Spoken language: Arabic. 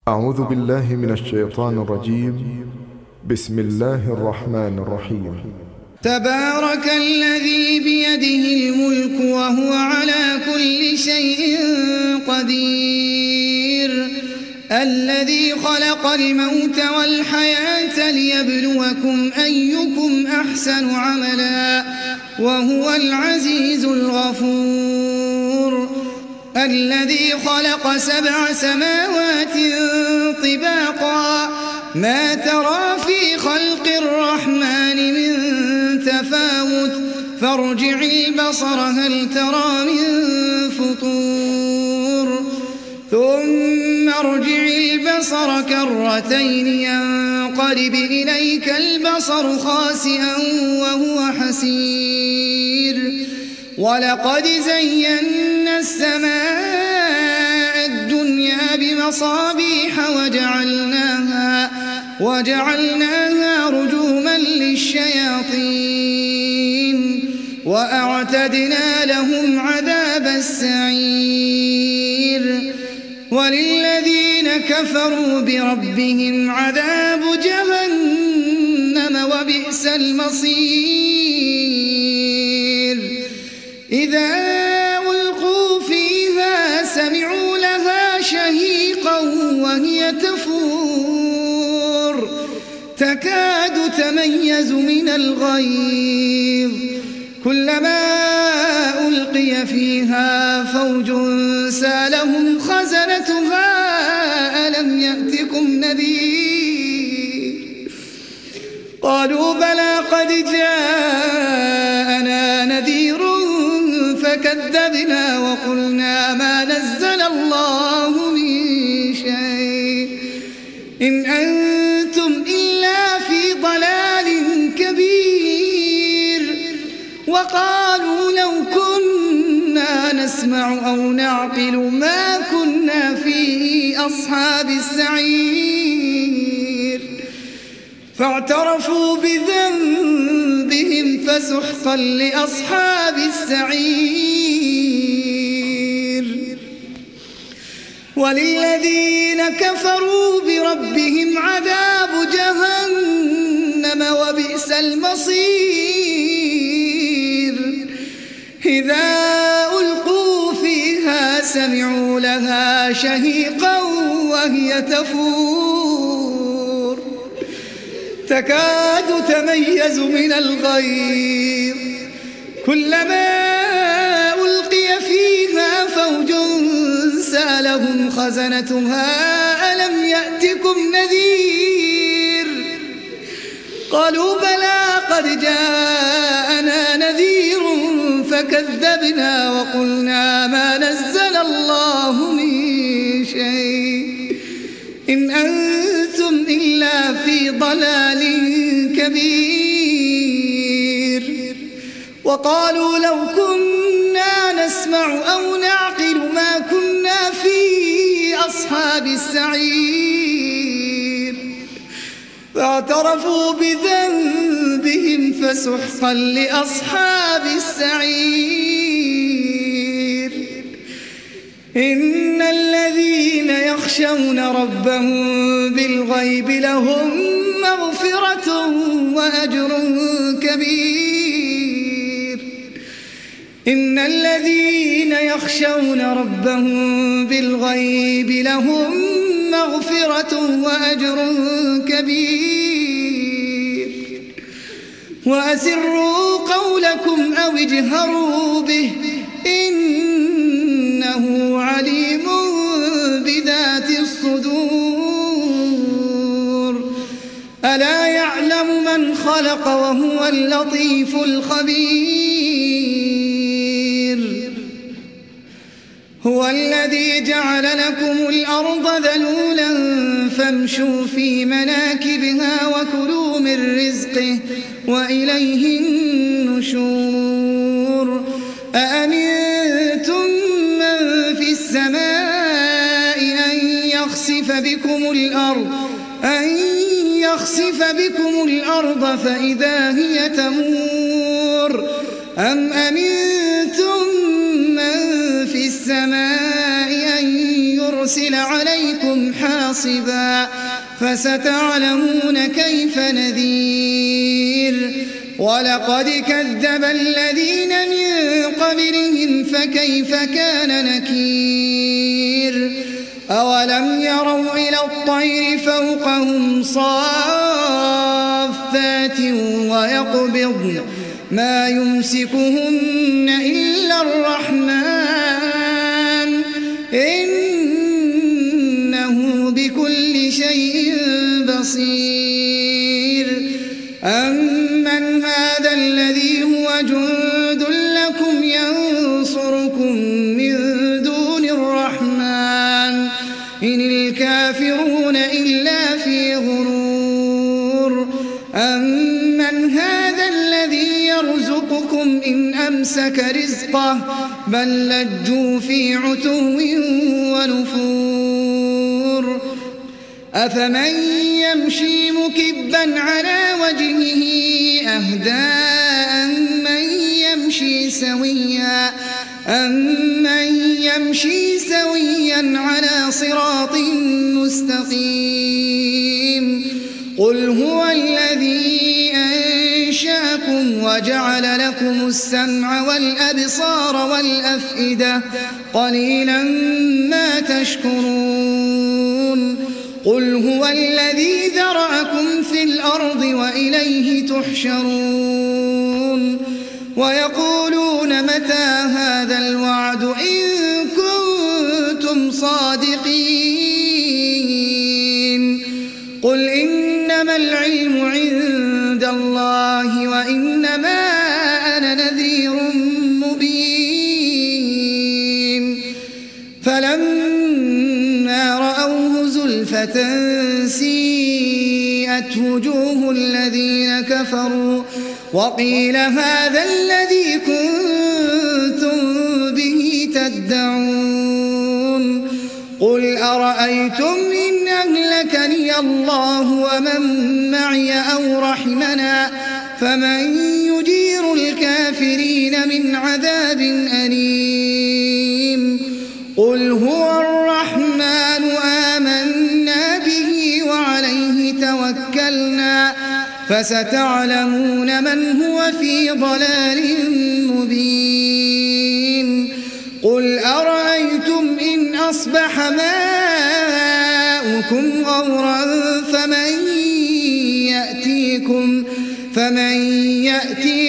أعوذ بالله من الشيطان الرجيم. بسم الله الرحمن الرحيم. تبارك الذي بيده الملك وهو على كل شيء قدير، الذي خلق الموت والحياة ليبلوكم أيكم أحسن عملا وهو العزيز الغفور، الذي خلق 7 سماوات طباقا ما ترى في خلق الرحمن من تفاوت فارجع البصر هل ترى من فطور ثم ارجع البصر كرتين ينقلب إليك البصر خاسئا وهو حسير، ولقد زينا السماء الدنيا بمصابيح وجعلناها رجوما للشياطين وأعتدنا لهم عذاب السعير، وللذين كفروا بربهم عذاب جهنم وبئس المصير. إذا ألقوا فيها سمعوا لها شهيقا وهي تفور تكاد تميز من الغيظ، كلما ألقي فيها فوج سألهم خزنتها ألم يأتكم نذير، قالوا بلى قد جاءنا نذير فكذبنا وقلنا ما نزل الله من شيء إن أنتم إلا في ضلال كبير، وقالوا لو كنا نسمع أو نعقل ما كنا في أصحاب السعير، فاعترفوا بذنبهم فسحقا لأصحاب السعير. وللذين كفروا بربهم عذاب جهنم وبئس المصير. إذا ألقوا فيها سمعوا لها شهيقا وهي تفور تكاد تميز من الغيظ، كلما ألقي فيها فوج سألهم خزنتها ألم يأتكم نذير، قالوا بلى قد جاءنا نذير فكذبنا وقلنا ما نزل الله من شيء إن أنتم إلا في ضلال كبير، وقالوا لو كنا نسمع أو نعقل ما كنا في أصحاب السعير، فاعترفوا بذنبهم فسحقا لأصحاب السعير. إن الذين يخشون ربهم بالغيب لهم مغفرة وأجر كبير. إن الذين يخشون ربهم بالغيب لهم مغفرة وأجر كبير. وأسروا قولكم أو اجهروا به إنه عليم بذات الصدور. ألا يعلم من خلق وهو اللطيف الخبير. هو الذي جعل لكم الأرض ذلولا فامشوا في مناكبها وكلوا من رزقه وإليه النشور. أأمنتم من في السماء أن يخسف بكم الأرض فإذا هي تمور، أم أمنتم من في السماء أن يرسل عليكم حاصبا فستعلمون كيف نذير ولقد كذب الذين من قبلهم فكيف كان نكير أولم يروا إلى الطير فوقهم صافات ويقبضن ما يمسكهن إلا الرحمن إنه بكل شيء بصير أمن هذا الذي هو جند لكم ينصركم من دون الرحمن إن الكافرون إلا في غرور أمن هذا الذي يرزقكم إن أمسك رزقه بل لجوا في عتو ونفور أفمن يمشي مكبا على وجهه أهدى أمن يمشي سويا على صراط مستقيم قل هو الذي أنشاكم وجعل لكم السمع والأبصار والأفئدة قليلا ما تشكرون قل هو الذي ذرأكم في الأرض وإليه تحشرون ويقولون متى هذا الوعد إن كنتم صادقين قل إنما العلم عند الله وإنما أنا نذير مبين فلما رأوه زلفة سيئت وجوه الذين كفروا وقيل هذا الذي كنتم به تدعون قل أرأيتم إن أهلكني الله ومن معي أو رحمنا فمن يجير الكافرين من عذاب أليم قل هو الرحمن آمنا به وعليه توكلنا فستعلمون من هو في ضلال مبين قل أرأيتم إن أصبح ماؤكم غورا فمن يأتيكم